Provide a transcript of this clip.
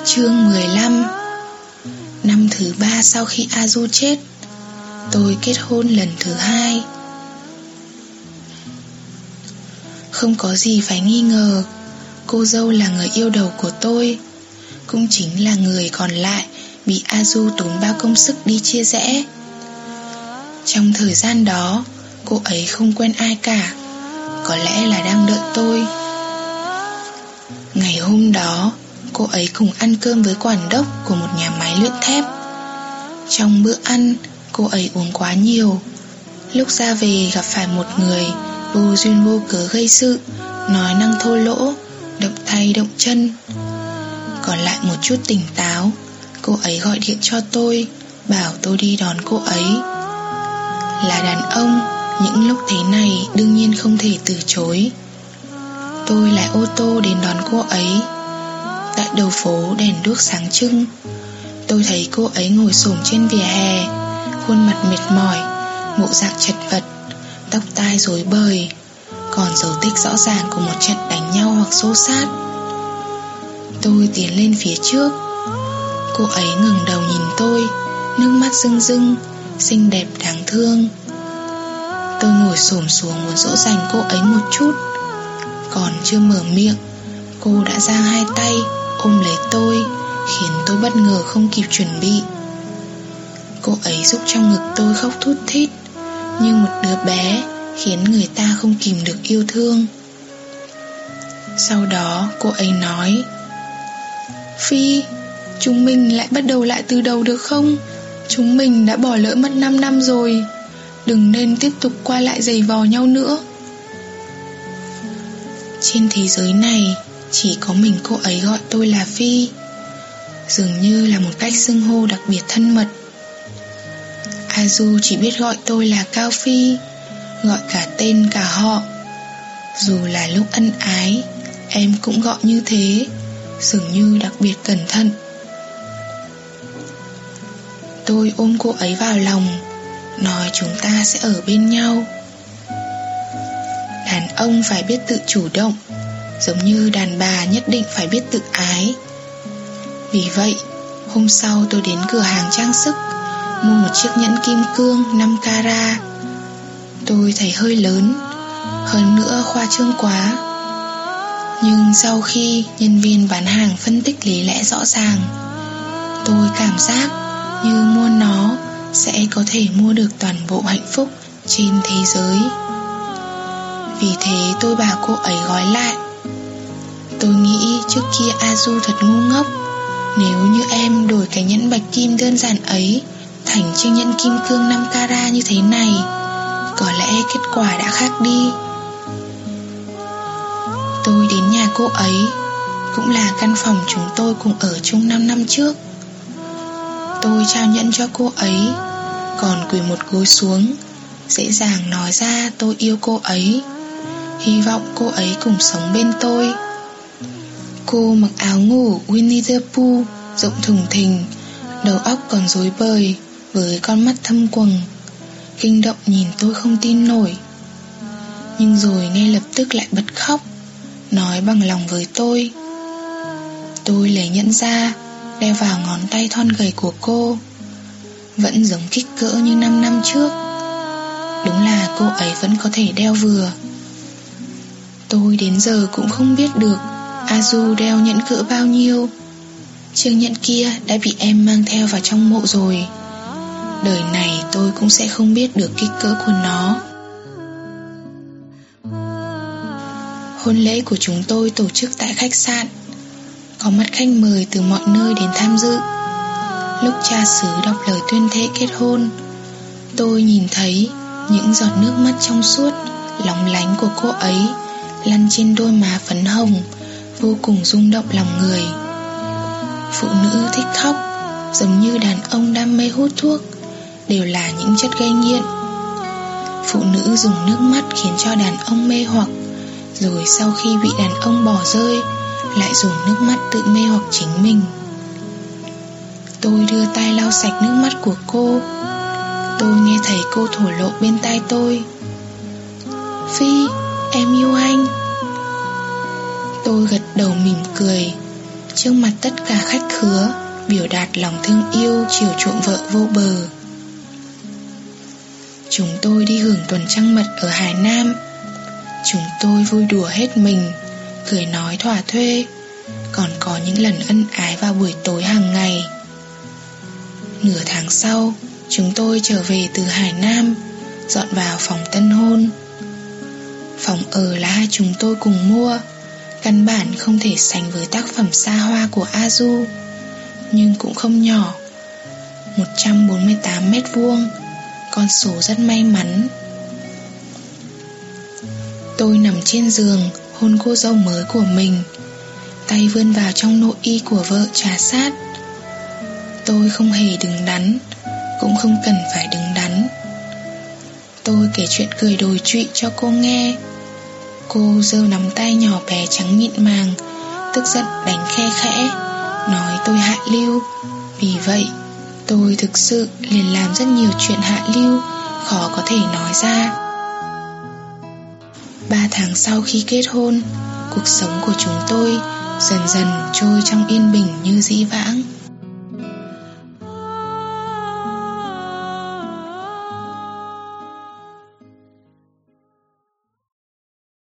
Chương 15. Năm thứ 3 sau khi Azu chết, tôi kết hôn lần thứ 2. Không có gì phải nghi ngờ, cô dâu là người yêu đầu của tôi, cũng chính là người còn lại bị Azu tốn bao công sức đi chia rẽ. Trong thời gian đó, cô ấy không quen ai cả, có lẽ là đang đợi tôi. Ngày hôm đó, cô ấy cùng ăn cơm với quản đốc của một nhà máy luyện thép. Trong bữa ăn, cô ấy uống quá nhiều. Lúc ra về gặp phải một người vô duyên vô cớ gây sự, nói năng thô lỗ, động tay động chân. Còn lại một chút tỉnh táo, cô ấy gọi điện cho tôi, bảo tôi đi đón cô ấy. Là đàn ông, những lúc thế này đương nhiên không thể từ chối. Tôi lái ô tô đến đón cô ấy. Tại đầu phố đèn đuốc sáng trưng, tôi thấy cô ấy ngồi xổm trên vỉa hè, khuôn mặt mệt mỏi, bộ dạng chật vật, tóc tai rối bời, còn dấu tích rõ ràng của một trận đánh nhau hoặc xô xát. Tôi tiến lên phía trước. Cô ấy ngẩng đầu nhìn tôi, nước mắt rưng rưng, xinh đẹp đáng thương. Tôi ngồi xổm xuống muốn dỗ dành cô ấy một chút. Còn chưa mở miệng, cô đã giang hai tay ôm lấy tôi, khiến tôi bất ngờ không kịp chuẩn bị. Cô ấy rúc trong ngực tôi khóc thút thít như một đứa bé, khiến người ta không kìm được yêu thương. Sau đó cô ấy nói: "Phi, chúng mình lại bắt đầu lại từ đầu được không? Chúng mình đã bỏ lỡ mất 5 năm rồi, đừng nên tiếp tục qua lại giày vò nhau nữa." Trên thế giới này, chỉ có mình cô ấy gọi tôi là Phi, dường như là một cách xưng hô đặc biệt thân mật. Azu chỉ biết gọi tôi là Cao Phi, gọi cả tên cả họ. Dù là lúc ân ái, em cũng gọi như thế, dường như đặc biệt cẩn thận. Tôi ôm cô ấy vào lòng, nói chúng ta sẽ ở bên nhau. Đàn ông phải biết tự chủ động, giống như đàn bà nhất định phải biết tự ái. Vì vậy, hôm sau tôi đến cửa hàng trang sức, mua một chiếc nhẫn kim cương 5 carat. Tôi thấy hơi lớn, hơn nữa khoa trương quá. Nhưng sau khi nhân viên bán hàng phân tích lý lẽ rõ ràng, tôi cảm giác như mua nó sẽ có thể mua được toàn bộ hạnh phúc trên thế giới. Vì thế tôi bảo cô ấy gói lại. Tôi nghĩ trước kia Azu thật ngu ngốc. Nếu như em đổi cái nhẫn bạch kim đơn giản ấy thành chiếc nhẫn kim cương 5 carat như thế này, có lẽ kết quả đã khác đi. Tôi đến nhà cô ấy, cũng là căn phòng chúng tôi cùng ở chung 5 năm trước. Tôi trao nhẫn cho cô ấy, còn quỳ một gối xuống, dễ dàng nói ra tôi yêu cô ấy, hy vọng cô ấy cùng sống bên tôi. Cô mặc áo ngủ Winnie the Pooh rộng thùng thình, đầu óc còn rối bời, với con mắt thâm quầng, kinh động nhìn tôi không tin nổi. Nhưng rồi ngay lập tức lại bật khóc, nói bằng lòng với tôi. Tôi lấy nhẫn ra, đeo vào ngón tay thon gầy của cô, vẫn giống kích cỡ như 5 năm trước. Đúng là cô ấy vẫn có thể đeo vừa. Tôi đến giờ cũng không biết được Azu đeo nhẫn cỡ bao nhiêu. Chiếc nhẫn kia đã bị em mang theo vào trong mộ rồi. Đời này tôi cũng sẽ không biết được kích cỡ của nó. Hôn lễ của chúng tôi tổ chức tại khách sạn, có mặt khách mời từ mọi nơi đến tham dự. Lúc cha xứ đọc lời tuyên thệ kết hôn, tôi nhìn thấy những giọt nước mắt trong suốt, lóng lánh của cô ấy lăn trên đôi má phấn hồng, vô cùng rung động lòng người. Phụ nữ thích khóc, giống như đàn ông đam mê hút thuốc, đều là những chất gây nghiện. Phụ nữ dùng nước mắt khiến cho đàn ông mê hoặc, rồi sau khi bị đàn ông bỏ rơi, lại dùng nước mắt tự mê hoặc chính mình. Tôi đưa tay lau sạch nước mắt của cô. Tôi nghe thấy cô thổ lộ bên tai tôi: "Phi, em yêu anh." Tôi gật đầu mỉm cười. trước mặt tất cả khách khứa, biểu đạt lòng thương yêu chiều chuộng vợ vô bờ. Chúng tôi đi hưởng tuần trăng mật ở Hải Nam. Chúng tôi vui đùa hết mình, cười nói thỏa thuê, còn có những lần ân ái vào buổi tối hàng ngày. Nửa tháng sau, chúng tôi trở về từ Hải Nam, dọn vào phòng tân hôn. Phòng ở là hai chúng tôi cùng mua, căn bản không thể sánh với tác phẩm xa hoa của Azu, nhưng cũng không nhỏ. 148 mét vuông, con số rất may mắn. Tôi nằm trên giường, hôn cô dâu mới của mình, tay vươn vào trong nội y của vợ trà sát. Tôi không hề đứng đắn, cũng không cần phải đứng đắn. Tôi kể chuyện cười đồi trụy cho cô nghe. Cô giơ nắm tay nhỏ bé trắng mịn màng, tức giận đánh khe khẽ, nói tôi hạ lưu. Vì vậy, tôi thực sự liền làm rất nhiều chuyện hạ lưu, khó có thể nói ra. 3 tháng sau khi kết hôn, cuộc sống của chúng tôi dần dần trôi trong yên bình như dĩ vãng.